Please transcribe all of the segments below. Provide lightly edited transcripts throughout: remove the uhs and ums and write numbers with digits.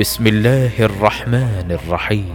بسم الله الرحمن الرحيم.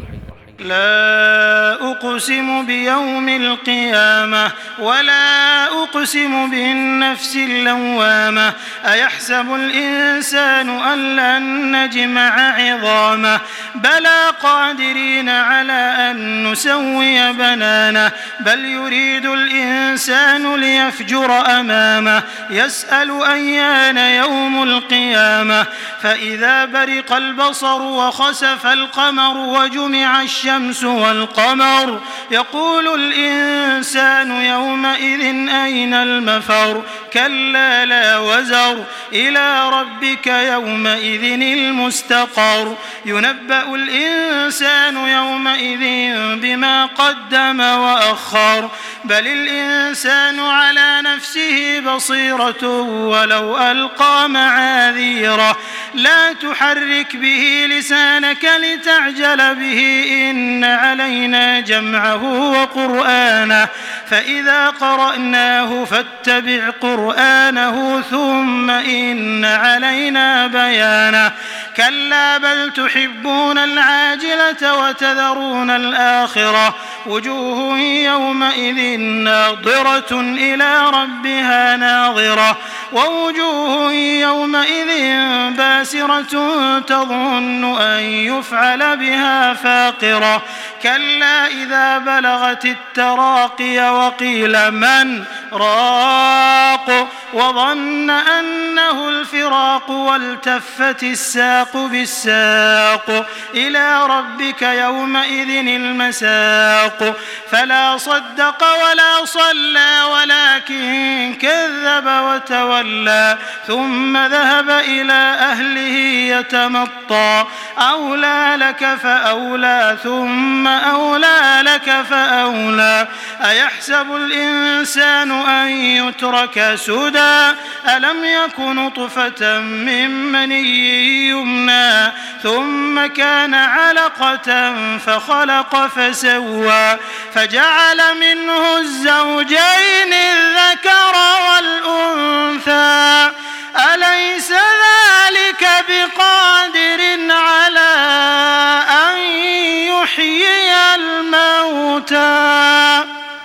لا أقسم بيوم القيامة ولا أقسم بالنفس اللوامة أيحسب الإنسان أن لن نجمع عظامه بلى قادرين على أن نسوي بنانه بل يريد الإنسان ليفجر أمامه يسأل أيان يوم القيامة فإذا برق البصر وخسف القمر وجمع الشمس والقمر يقول الإنسان يومئذ أين المفر كلا لا وزر إلى ربك يومئذ المستقر ينبأ الإنسان يومئذ بما قدم وأخر بل الإنسان على نفسه بصيرة ولو ألقى معاذيره لا تحرك به لسانك لتعجل به إن علينا جمعه وقرآنه فإذا قرأناه فاتبع قرآنه ثم إن علينا بيانه كلا بل تحبون العاجلة وتذرون الآخرة وجوه يومئذ ناظرة إلى ربها ناظرة ووجوه يومئذ باسرة تظن أن يفعل بها فاقرة كلا إذا بلغت التراقي وقيل من راق وظن أنه الفراق والتفت الساق بالساق إلى ربك يومئذ المساق فلا صدق ولا صلى ولكن كذب وتولى ثم ذهب إلى أهله يتمطى أولى لك فأولى ثم أولى لك فأولى أيحسب الإنسان أن يترك سدى ألم يك نطفة من مني يمنى ثم كان علقة فخلق فسوى فجعل منه الزوجين الذكر والأنثى أليس ذلك بقادر